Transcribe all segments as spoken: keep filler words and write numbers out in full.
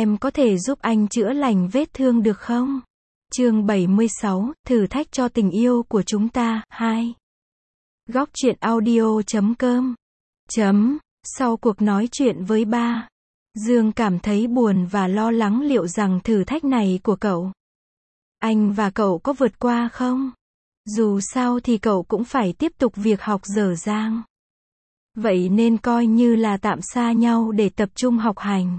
Em có thể giúp anh chữa lành vết thương được không? Chương bảy mươi sáu, thử thách cho tình yêu của chúng ta, hai. Góc truyện audio chấm com. Chấm. Sau cuộc nói chuyện với ba, Dương cảm thấy buồn và lo lắng liệu rằng thử thách này của cậu, anh và cậu có vượt qua không? Dù sao thì cậu cũng phải tiếp tục việc học dở dang. Vậy nên coi như là tạm xa nhau để tập trung học hành.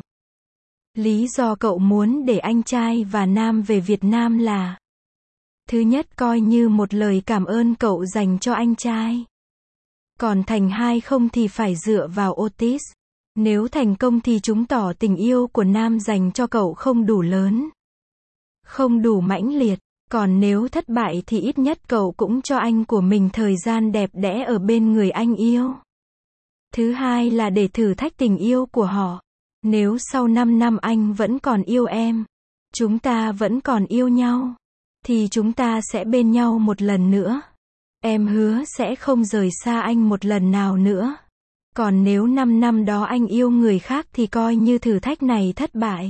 Lý do cậu muốn để anh trai và Nam về Việt Nam là: thứ nhất, coi như một lời cảm ơn cậu dành cho anh trai. Còn thành hai không thì phải dựa vào Otis. Nếu thành công thì chứng tỏ tình yêu của Nam dành cho cậu không đủ lớn, không đủ mãnh liệt. Còn nếu thất bại thì ít nhất cậu cũng cho anh của mình thời gian đẹp đẽ ở bên người anh yêu. Thứ hai là để thử thách tình yêu của họ. Nếu sau năm năm anh vẫn còn yêu em, chúng ta vẫn còn yêu nhau, thì chúng ta sẽ bên nhau một lần nữa. Em hứa sẽ không rời xa anh một lần nào nữa. Còn nếu năm năm đó anh yêu người khác thì coi như thử thách này thất bại.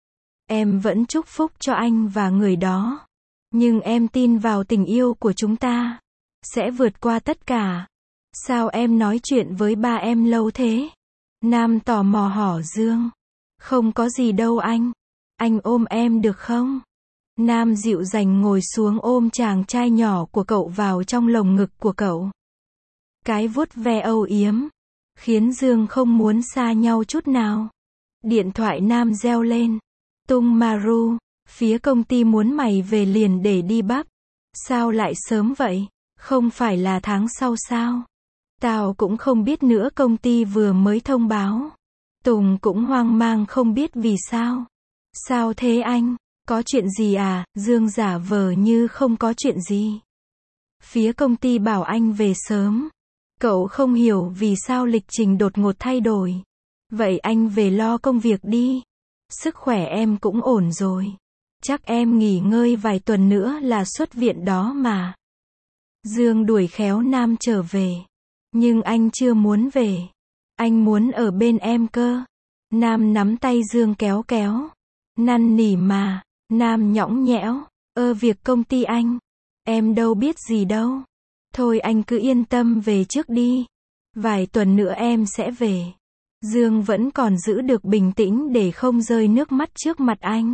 Em vẫn chúc phúc cho anh và người đó. Nhưng em tin vào tình yêu của chúng ta sẽ vượt qua tất cả. Sao em nói chuyện với ba em lâu thế? Nam tò mò hỏi Dương. Không có gì đâu anh. Anh ôm em được không? Nam dịu dàng ngồi xuống ôm chàng trai nhỏ của cậu vào trong lồng ngực của cậu. Cái vuốt ve âu yếm khiến Dương không muốn xa nhau chút nào. Điện thoại Nam reo lên. Tung Maru, phía công ty muốn mày về liền để đi Bắc. Sao lại sớm vậy? Không phải là tháng sau sao? Tao cũng không biết nữa, công ty vừa mới thông báo. Tùng cũng hoang mang không biết vì sao. Sao thế anh? Có chuyện gì à? Dương giả vờ như không có chuyện gì. Phía công ty bảo anh về sớm. Cậu không hiểu vì sao lịch trình đột ngột thay đổi. Vậy anh về lo công việc đi. Sức khỏe em cũng ổn rồi. Chắc em nghỉ ngơi vài tuần nữa là xuất viện đó mà. Dương đuổi khéo Nam trở về. Nhưng anh chưa muốn về. Anh muốn ở bên em cơ. Nam nắm tay Dương kéo kéo. Năn nỉ mà. Nam nhõng nhẽo. Ơ việc công ty anh, em đâu biết gì đâu. Thôi anh cứ yên tâm về trước đi. Vài tuần nữa em sẽ về. Dương vẫn còn giữ được bình tĩnh để không rơi nước mắt trước mặt anh.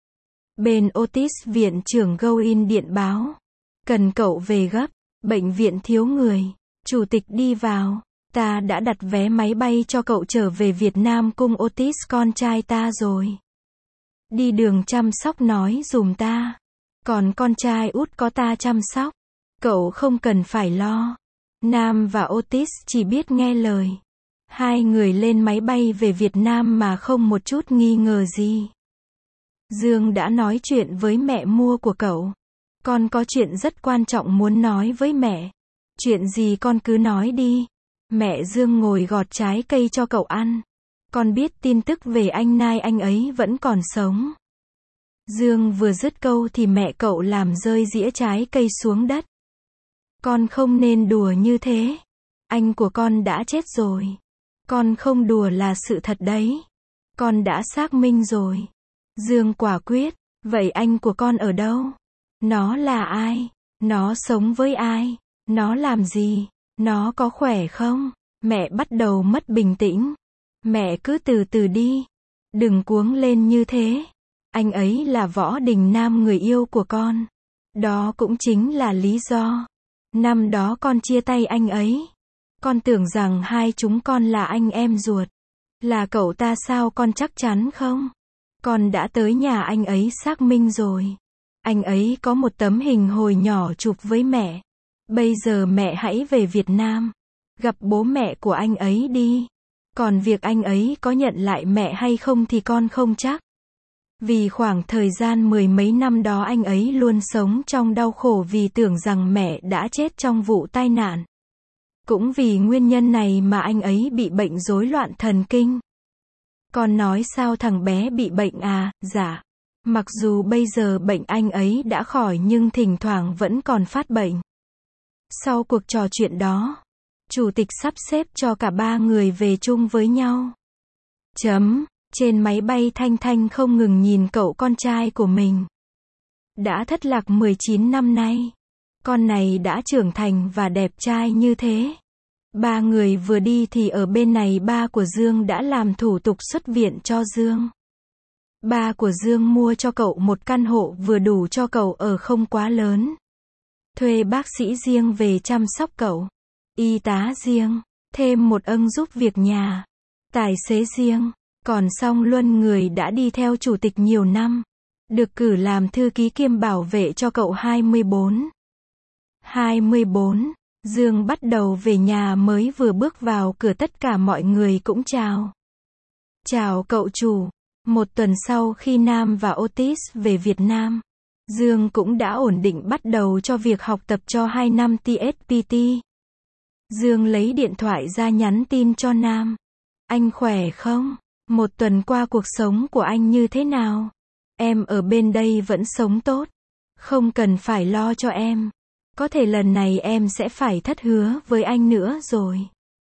Bên Otis, viện trưởng Goin điện báo. Cần cậu về gấp. Bệnh viện thiếu người. Chủ tịch đi vào. Ta đã đặt vé máy bay cho cậu trở về Việt Nam cùng Otis con trai ta rồi. Đi đường chăm sóc nói dùm ta. Còn con trai út có ta chăm sóc. Cậu không cần phải lo. Nam và Otis chỉ biết nghe lời. Hai người lên máy bay về Việt Nam mà không một chút nghi ngờ gì. Dương đã nói chuyện với mẹ mua của cậu. Con có chuyện rất quan trọng muốn nói với mẹ. Chuyện gì con cứ nói đi. Mẹ Dương ngồi gọt trái cây cho cậu ăn. Con biết tin tức về anh Nai, anh ấy vẫn còn sống. Dương vừa dứt câu thì mẹ cậu làm rơi dĩa trái cây xuống đất. Con không nên đùa như thế. Anh của con đã chết rồi. Con không đùa là sự thật đấy. Con đã xác minh rồi. Dương quả quyết. Vậy anh của con ở đâu? Nó là ai? Nó sống với ai? Nó làm gì? Nó có khỏe không? Mẹ bắt đầu mất bình tĩnh. Mẹ cứ từ từ đi. Đừng cuống lên như thế. Anh ấy là Võ Đình Nam, người yêu của con. Đó cũng chính là lý do năm đó con chia tay anh ấy. Con tưởng rằng hai chúng con là anh em ruột. Là cậu ta sao, con chắc chắn không? Con đã tới nhà anh ấy xác minh rồi. Anh ấy có một tấm hình hồi nhỏ chụp với mẹ. Bây giờ mẹ hãy về Việt Nam. Gặp bố mẹ của anh ấy đi. Còn việc anh ấy có nhận lại mẹ hay không thì con không chắc. Vì khoảng thời gian mười mấy năm đó anh ấy luôn sống trong đau khổ vì tưởng rằng mẹ đã chết trong vụ tai nạn. Cũng vì nguyên nhân này mà anh ấy bị bệnh rối loạn thần kinh. Con nói sao thằng bé bị bệnh à? Dạ. Mặc dù bây giờ bệnh anh ấy đã khỏi nhưng thỉnh thoảng vẫn còn phát bệnh. Sau cuộc trò chuyện đó, chủ tịch sắp xếp cho cả ba người về chung với nhau. Chấm. Trên máy bay Thanh Thanh không ngừng nhìn cậu con trai của mình. Đã thất lạc mười chín năm nay. Con này đã trưởng thành và đẹp trai như thế. Ba người vừa đi thì ở bên này ba của Dương đã làm thủ tục xuất viện cho Dương. Ba của Dương mua cho cậu một căn hộ vừa đủ cho cậu ở, không quá lớn. Thuê bác sĩ riêng về chăm sóc cậu. Y tá riêng. Thêm một ông giúp việc nhà. Tài xế riêng. Còn Song Luân, người đã đi theo chủ tịch nhiều năm, được cử làm thư ký kiêm bảo vệ cho cậu hai mươi bốn. hai mươi bốn. Dương bắt đầu về nhà, mới vừa bước vào cửa tất cả mọi người cũng chào. Chào cậu chủ. Một tuần sau khi Nam và Otis về Việt Nam, Dương cũng đã ổn định bắt đầu cho việc học tập cho hai năm T S P T. Dương lấy điện thoại ra nhắn tin cho Nam. Anh khỏe không? Một tuần qua cuộc sống của anh như thế nào? Em ở bên đây vẫn sống tốt. Không cần phải lo cho em. Có thể lần này em sẽ phải thất hứa với anh nữa rồi.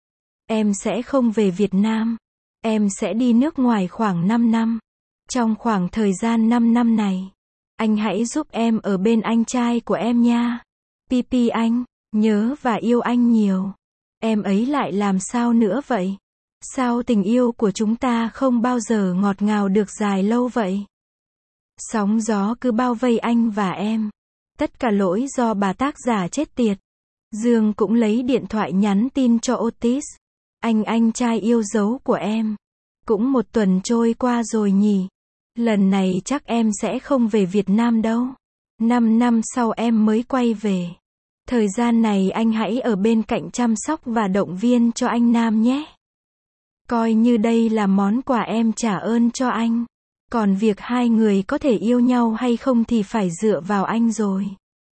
Em sẽ không về Việt Nam. Em sẽ đi nước ngoài khoảng năm năm. Trong khoảng thời gian năm năm này, anh hãy giúp em ở bên anh trai của em nha. Pi Pi anh, nhớ và yêu anh nhiều. Em ấy lại làm sao nữa vậy? Sao tình yêu của chúng ta không bao giờ ngọt ngào được dài lâu vậy? Sóng gió cứ bao vây anh và em. Tất cả lỗi do bà tác giả chết tiệt. Dương cũng lấy điện thoại nhắn tin cho Otis. Anh anh trai yêu dấu của em. Cũng một tuần trôi qua rồi nhỉ. Lần này chắc em sẽ không về Việt Nam đâu. Năm năm sau em mới quay về. Thời gian này anh hãy ở bên cạnh chăm sóc và động viên cho anh Nam nhé. Coi như đây là món quà em trả ơn cho anh. Còn việc hai người có thể yêu nhau hay không thì phải dựa vào anh rồi.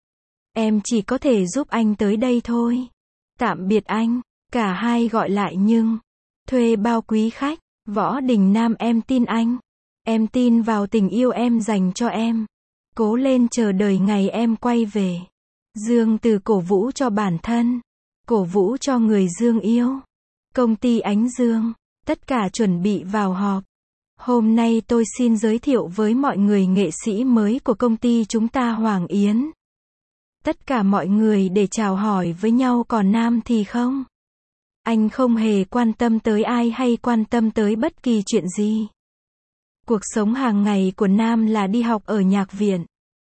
Em chỉ có thể giúp anh tới đây thôi. Tạm biệt anh. Cả hai gọi lại nhưng. Thuê bao quý khách. Võ Đình Nam, em tin anh. Em tin vào tình yêu em dành cho em. Cố lên, chờ đợi ngày em quay về. Dương từ cổ vũ cho bản thân. Cổ vũ cho người Dương yêu. Công ty Ánh Dương. Tất cả chuẩn bị vào họp. Hôm nay tôi xin giới thiệu với mọi người nghệ sĩ mới của công ty chúng ta, Hoàng Yến. Tất cả mọi người để chào hỏi với nhau, còn Nam thì không. Anh không hề quan tâm tới ai hay quan tâm tới bất kỳ chuyện gì. Cuộc sống hàng ngày của Nam là đi học ở nhạc viện.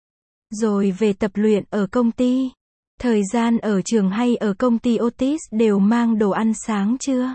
Rồi về tập luyện ở công ty. Thời gian ở trường hay ở công ty Otis đều mang đồ ăn sáng trưa,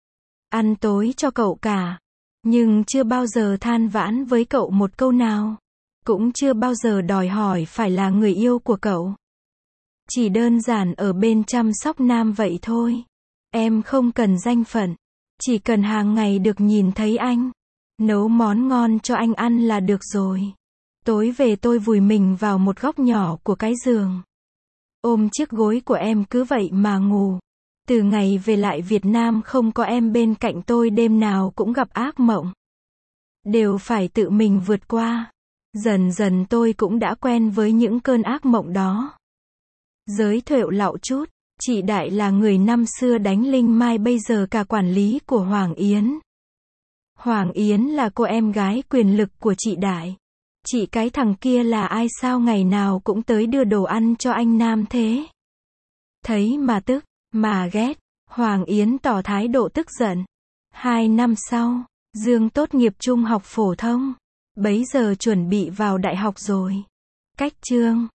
ăn tối cho cậu cả. Nhưng chưa bao giờ than vãn với cậu một câu nào. Cũng chưa bao giờ đòi hỏi phải là người yêu của cậu. Chỉ đơn giản ở bên chăm sóc Nam vậy thôi. Em không cần danh phận. Chỉ cần hàng ngày được nhìn thấy anh. Nấu món ngon cho anh ăn là được rồi. Tối về tôi vùi mình vào một góc nhỏ của cái giường. Ôm chiếc gối của em cứ vậy mà ngủ. Từ ngày về lại Việt Nam không có em bên cạnh tôi, đêm nào cũng gặp ác mộng. Đều phải tự mình vượt qua. Dần dần tôi cũng đã quen với những cơn ác mộng đó. Giới thiệu lạo chút, chị Đại là người năm xưa đánh Linh Mai, bây giờ cả quản lý của Hoàng Yến. Hoàng Yến là cô em gái quyền lực của chị Đại. Chị cái thằng kia là ai sao ngày nào cũng tới đưa đồ ăn cho anh Nam thế? Thấy mà tức, mà ghét. Hoàng Yến tỏ thái độ tức giận. Hai năm sau, Dương tốt nghiệp trung học phổ thông. Bấy giờ chuẩn bị vào đại học rồi. Cách chương